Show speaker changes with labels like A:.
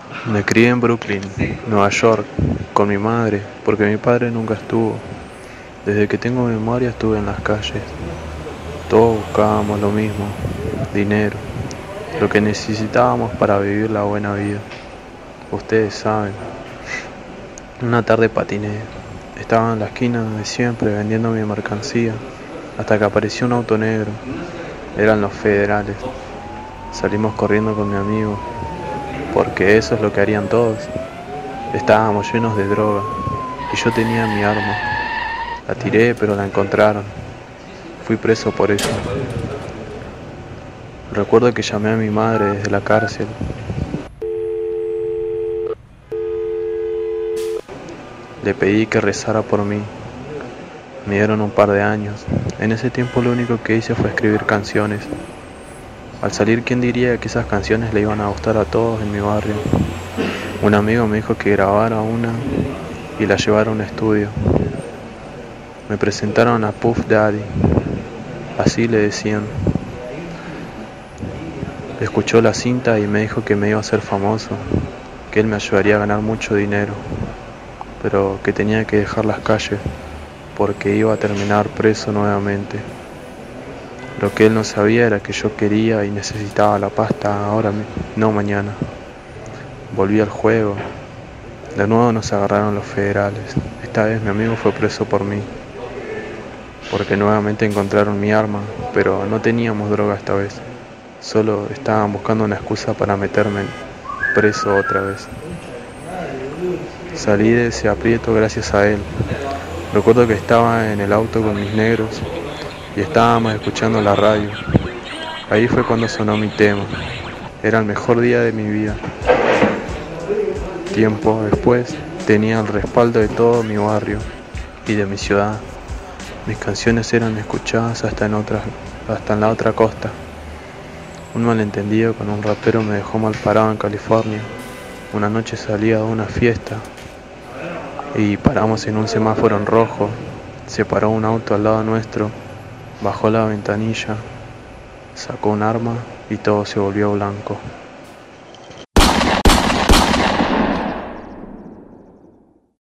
A: Me crié en Brooklyn, Nueva York, con mi madre, porque mi padre nunca estuvo. Desde que tengo memoria estuve en las calles. Todos buscábamos lo mismo, dinero, lo que necesitábamos para vivir la buena vida. Ustedes saben, una tarde patiné. Estaba en la esquina de siempre vendiendo mi mercancía, hasta que apareció un auto negro. Eran los federales. Salimos corriendo con mi amigo, porque eso es lo que harían todos. Estábamos llenos de droga y yo tenía mi arma. La tiré, pero la encontraron. Fui preso por eso. Recuerdo que llamé a mi madre desde la cárcel. Le pedí que rezara por mí. Me dieron un par de años. En ese tiempo lo único que hice fue escribir canciones. Al salir, ¿quién diría que esas canciones le iban a gustar a todos en mi barrio? Un amigo me dijo que grabara una y la llevara a un estudio. Me presentaron a Puff Daddy, así le decían. Escuchó la cinta y me dijo que me iba a hacer famoso, que él me ayudaría a ganar mucho dinero, pero que tenía que dejar las calles porque iba a terminar preso nuevamente. Lo que él no sabía era que yo quería y necesitaba la pasta ahora, no mañana. Volví al juego. De nuevo nos agarraron los federales. Esta vez mi amigo fue preso por mí, porque nuevamente encontraron mi arma, pero no teníamos droga esta vez. Solo estaban buscando una excusa para meterme preso otra vez. Salí de ese aprieto gracias a él. Recuerdo que estaba en el auto con mis negros y estábamos escuchando la radio. Ahí fue cuando sonó mi tema. Era el mejor día de mi vida. Tiempo después tenía el respaldo de todo mi barrio y de mi ciudad. Mis canciones eran escuchadas hasta en la otra costa. Un malentendido con un rapero me dejó mal parado en California. Una noche salí a una fiesta y paramos en un semáforo en rojo. Se paró un auto al lado nuestro, bajó la ventanilla, sacó un arma y todo se volvió blanco.